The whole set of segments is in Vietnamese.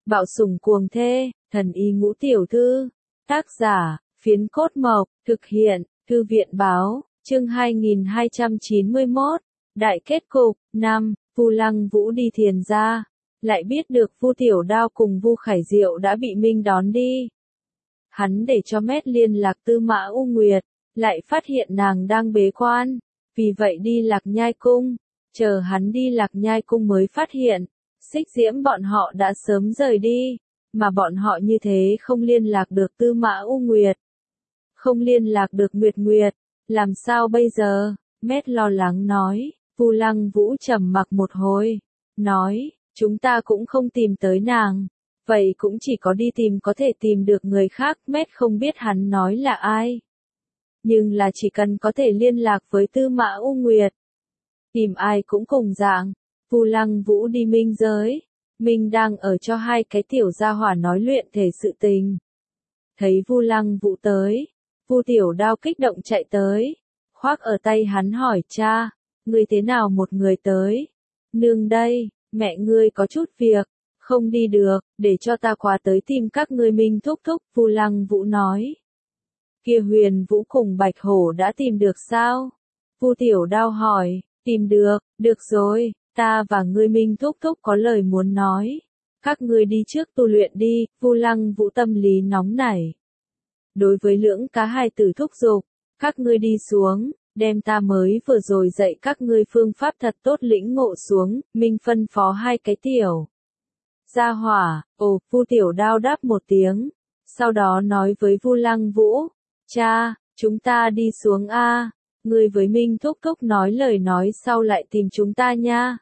Bạo sủng cuồng thê, thần y ngũ tiểu thư. Tác giả, Phiến Cốt Mộc, thực hiện, Thư viện Báo, chương 2291. Đại kết cục, 5, Vu Lăng Vũ đi Thiền gia, lại biết được Vu Tiểu Đao cùng Vu Khải Diệu đã bị Minh đón đi. Hắn để cho Mét liên lạc Tư Mã U Nguyệt, lại phát hiện nàng đang bế quan, vì vậy đi Lạc Nhai Cung, chờ hắn đi Lạc Nhai Cung mới phát hiện, Xích Diễm bọn họ đã sớm rời đi, mà bọn họ như thế không liên lạc được Tư Mã U Nguyệt, không liên lạc được Nguyệt Nguyệt, làm sao bây giờ? Mét lo lắng nói. Vu Lăng Vũ trầm mặc một hồi, nói, chúng ta cũng không tìm tới nàng, vậy cũng chỉ có đi tìm có thể tìm được người khác. Mét không biết hắn nói là ai, nhưng là chỉ cần có thể liên lạc với Tư Mã U Nguyệt, tìm ai cũng cùng dạng. Vu Lăng Vũ đi Minh giới, Minh đang ở cho hai cái tiểu gia hỏa nói luyện thể sự tình. Thấy Vu Lăng Vũ tới, Vu Tiểu Đao kích động chạy tới, khoác ở tay hắn hỏi cha, ngươi thế nào một người tới? Nương đây, mẹ ngươi có chút việc, không đi được, để cho ta qua tới tìm các ngươi. Minh thúc thúc, Vu Lăng Vũ nói. Kia Huyền Vũ cùng Bạch Hổ đã tìm được sao? Vu Tiểu Đao hỏi, tìm được, được rồi, ta và ngươi Minh thúc thúc có lời muốn nói. Các ngươi đi trước tu luyện đi. Vu Lăng Vũ tâm lý nóng nảy. Đối với lưỡng cá hai tử thúc giục, các ngươi đi xuống, đem ta mới vừa rồi dạy các ngươi phương pháp thật tốt lĩnh ngộ xuống. Minh phân phó hai cái tiểu gia hỏa. Ồ, Vu Tiểu Đao đáp một tiếng, sau đó nói với Vu Lăng Vũ, cha, chúng ta đi xuống a, ngươi với Minh thúc thúc nói lời nói sau lại tìm chúng ta nha.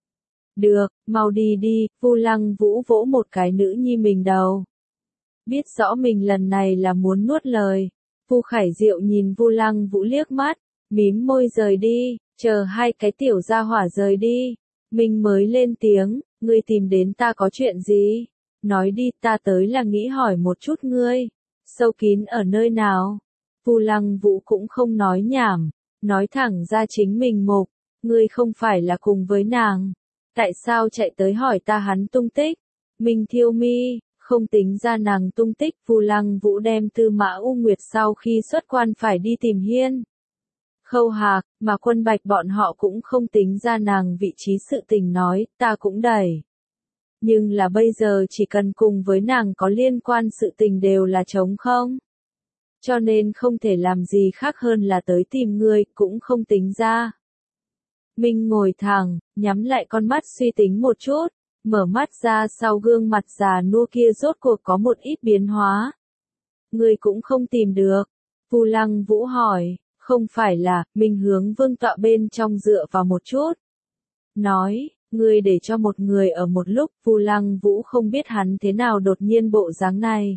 Được, mau đi đi. Vu Lăng Vũ vỗ một cái nữ nhi mình đầu, biết rõ mình lần này là muốn nuốt lời. Vu Khải Diệu nhìn Vu Lăng Vũ liếc mắt, mím môi rời đi, chờ hai cái tiểu gia hỏa rời đi, mình mới lên tiếng, ngươi tìm đến ta có chuyện gì? Nói đi, ta tới là nghĩ hỏi một chút ngươi, sâu kín ở nơi nào? Vu Lăng Vũ cũng không nói nhảm, nói thẳng ra chính mình mục, ngươi không phải là cùng với nàng, tại sao chạy tới hỏi ta hắn tung tích? Minh thiêu mi, không tính ra nàng tung tích. Vu Lăng Vũ đem Tư Mã U Nguyệt sau khi xuất quan phải đi tìm Hiên Khâu Hạc, mà Quân Bạch bọn họ cũng không tính ra nàng vị trí sự tình nói, ta cũng đẩy. Nhưng là bây giờ chỉ cần cùng với nàng có liên quan sự tình đều là trống không. Cho nên không thể làm gì khác hơn là tới tìm ngươi, cũng không tính ra. Minh ngồi thẳng, nhắm lại con mắt suy tính một chút, mở mắt ra sau gương mặt già nua kia rốt cuộc có một ít biến hóa. Ngươi cũng không tìm được. Vu Lăng Vũ hỏi. Không phải là, Minh hướng vương tọa bên trong dựa vào một chút. Nói, ngươi để cho một người ở một lúc. Vu Lăng Vũ không biết hắn thế nào đột nhiên bộ dáng này.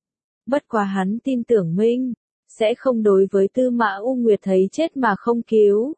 Bất quá hắn tin tưởng Minh sẽ không đối với Tư Mã U Nguyệt thấy chết mà không cứu.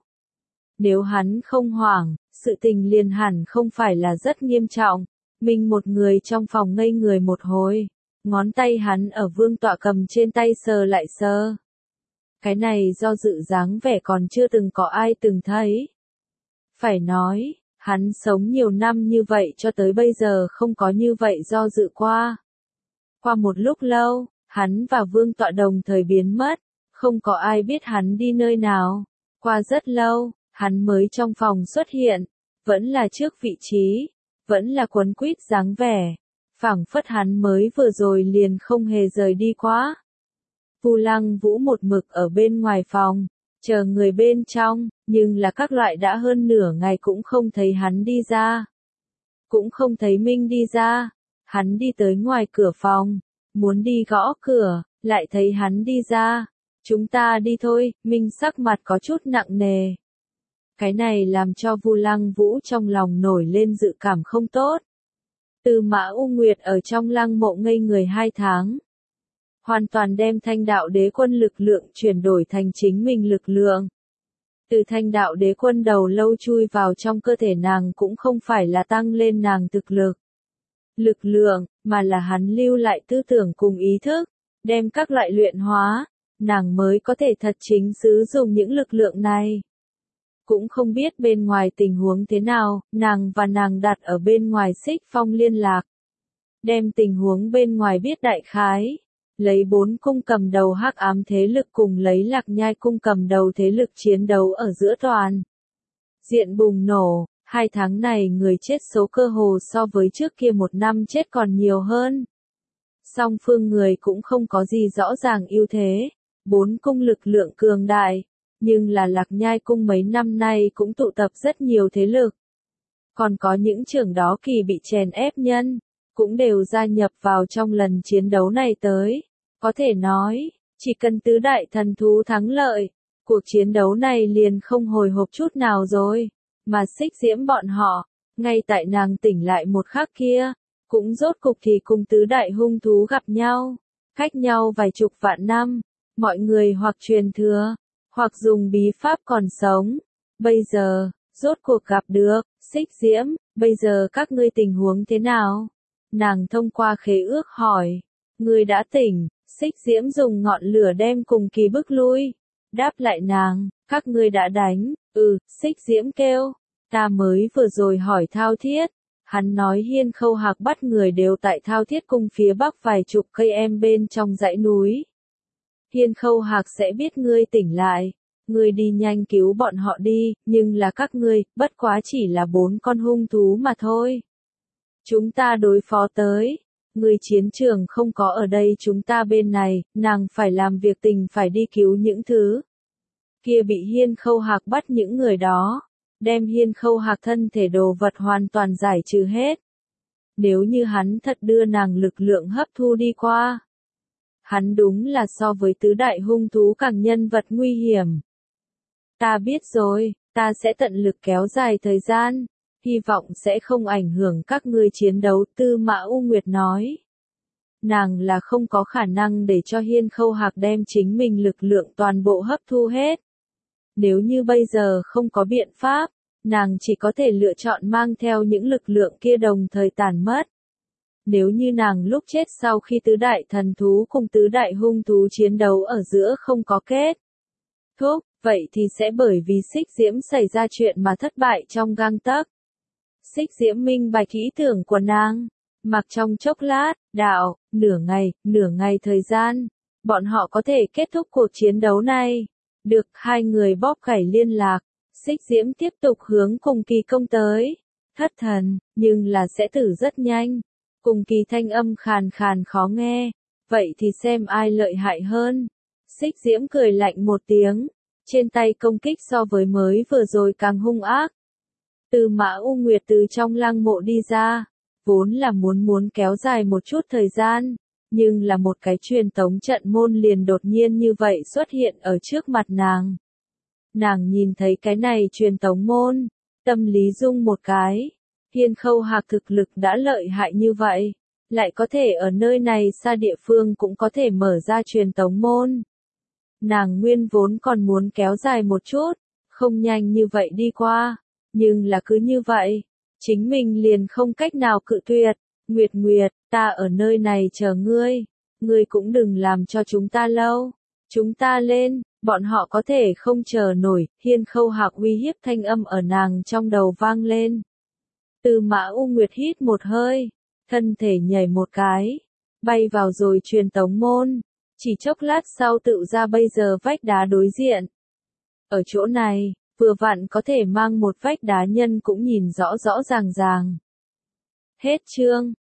Nếu hắn không hoảng, sự tình liền hẳn không phải là rất nghiêm trọng. Minh một người trong phòng ngây người một hồi, ngón tay hắn ở vương tọa cầm trên tay sờ lại sờ. Cái này do dự dáng vẻ còn chưa từng có ai từng thấy. Phải nói, hắn sống nhiều năm như vậy cho tới bây giờ không có như vậy do dự qua. Qua một lúc lâu, hắn và vương tọa đồng thời biến mất, không có ai biết hắn đi nơi nào. Qua rất lâu, hắn mới trong phòng xuất hiện, vẫn là trước vị trí, vẫn là quấn quýt dáng vẻ, phảng phất hắn mới vừa rồi liền không hề rời đi quá. Vu Lăng Vũ một mực ở bên ngoài phòng, chờ người bên trong, nhưng là các loại đã hơn nửa ngày cũng không thấy hắn đi ra. Cũng không thấy Minh đi ra. Hắn đi tới ngoài cửa phòng, muốn đi gõ cửa, lại thấy hắn đi ra. Chúng ta đi thôi. Minh sắc mặt có chút nặng nề. Cái này làm cho Vu Lăng Vũ trong lòng nổi lên dự cảm không tốt. Tư Mã U Nguyệt ở trong lăng mộ ngây người 2 tháng. Hoàn toàn đem Thanh Đạo Đế Quân lực lượng chuyển đổi thành chính mình lực lượng. Từ Thanh Đạo Đế Quân đầu lâu chui vào trong cơ thể nàng cũng không phải là tăng lên nàng thực lực lượng, mà là hắn lưu lại tư tưởng cùng ý thức, đem các loại luyện hóa, nàng mới có thể thật chính sử dụng những lực lượng này. Cũng không biết bên ngoài tình huống thế nào, nàng và nàng đặt ở bên ngoài Xích Phong liên lạc. đem tình huống bên ngoài biết đại khái. Lấy 4 cung cầm đầu hắc ám thế lực cùng lấy Lạc Nhai cung cầm đầu thế lực chiến đấu ở giữa toàn diện bùng nổ. 2 tháng này người chết số cơ hồ so với trước kia 1 năm chết còn nhiều hơn. Song phương người cũng không có gì rõ ràng ưu thế. 4 cung lực lượng cường đại, nhưng là Lạc Nhai cung mấy năm nay cũng tụ tập rất nhiều thế lực. Còn có những trưởng đó kỳ bị chèn ép nhân, cũng đều gia nhập vào trong lần chiến đấu này tới. Có thể nói, chỉ cần tứ đại thần thú thắng lợi, cuộc chiến đấu này liền không hồi hộp chút nào rồi. Mà Xích Diễm bọn họ, ngay tại nàng tỉnh lại một khắc kia, cũng rốt cục thì cùng tứ đại hung thú gặp nhau, cách nhau vài chục vạn năm, mọi người hoặc truyền thừa, hoặc dùng bí pháp còn sống. Bây giờ, rốt cuộc gặp được, Xích Diễm, bây giờ các ngươi tình huống thế nào? Nàng thông qua khế ước hỏi, ngươi đã tỉnh, Xích Diễm dùng ngọn lửa đem cùng kỳ bức lui. Đáp lại nàng, các ngươi đã đánh, Xích Diễm kêu, ta mới vừa rồi hỏi Thao Thiết. Hắn nói Hiên Khâu Hạc bắt người đều tại Thao Thiết cung phía bắc vài chục cây em bên trong dãy núi. Hiên Khâu Hạc sẽ biết ngươi tỉnh lại, ngươi đi nhanh cứu bọn họ đi, nhưng là các ngươi, bất quá chỉ là 4 con hung thú mà thôi. Chúng ta đối phó tới, ngươi chiến trường không có ở đây chúng ta bên này, nàng phải làm việc tình phải đi cứu những thứ. Kia bị Hiên Khâu Hạc bắt những người đó, đem Hiên Khâu Hạc thân thể đồ vật hoàn toàn giải trừ hết. Nếu như hắn thật đưa nàng lực lượng hấp thu đi qua, hắn đúng là so với tứ đại hung thú càng nhân vật nguy hiểm. Ta biết rồi, ta sẽ tận lực kéo dài thời gian, hy vọng sẽ không ảnh hưởng các ngươi chiến đấu, Tư Mã U Nguyệt nói. Nàng là không có khả năng để cho Hiên Khâu Hạc đem chính mình lực lượng toàn bộ hấp thu hết. Nếu như bây giờ không có biện pháp, nàng chỉ có thể lựa chọn mang theo những lực lượng kia đồng thời tàn mất. Nếu như nàng lúc chết sau khi tứ đại thần thú cùng tứ đại hung thú chiến đấu ở giữa không có kết thúc, vậy thì sẽ bởi vì Xích Diễm xảy ra chuyện mà thất bại trong gang tấc. Xích Diễm minh bạch ý tưởng của nàng, mặc trong chốc lát, đạo, nửa ngày thời gian, bọn họ có thể kết thúc cuộc chiến đấu này. Được, 2 người bóp gảy liên lạc, Xích Diễm tiếp tục hướng cùng kỳ công tới. Thất thần, nhưng là sẽ tử rất nhanh. Cùng kỳ thanh âm khàn khàn khó nghe, vậy thì xem ai lợi hại hơn. Xích Diễm cười lạnh một tiếng, trên tay công kích so với mới vừa rồi càng hung ác. Tư Mã U Nguyệt từ trong lăng mộ đi ra, vốn là muốn kéo dài một chút thời gian, nhưng là một cái truyền tống trận môn liền đột nhiên như vậy xuất hiện ở trước mặt nàng. Nàng nhìn thấy cái này truyền tống môn, tâm lý rung một cái. Hiên Khâu Hạc thực lực đã lợi hại như vậy, lại có thể ở nơi này xa địa phương cũng có thể mở ra truyền tống môn. Nàng nguyên vốn còn muốn kéo dài một chút, không nhanh như vậy đi qua, nhưng là cứ như vậy, chính mình liền không cách nào cự tuyệt. Nguyệt Nguyệt, ta ở nơi này chờ ngươi cũng đừng làm cho chúng ta lâu. Chúng ta lên, bọn họ có thể không chờ nổi. Hiên Khâu Hạc uy hiếp thanh âm ở nàng trong đầu vang lên. Tư Mã U Nguyệt hít một hơi, thân thể nhảy một cái, bay vào rồi truyền tống môn, chỉ chốc lát sau tự ra bây giờ vách đá đối diện. Ở chỗ này, vừa vặn có thể mang một vách đá nhân cũng nhìn rõ rõ ràng ràng. Hết chương.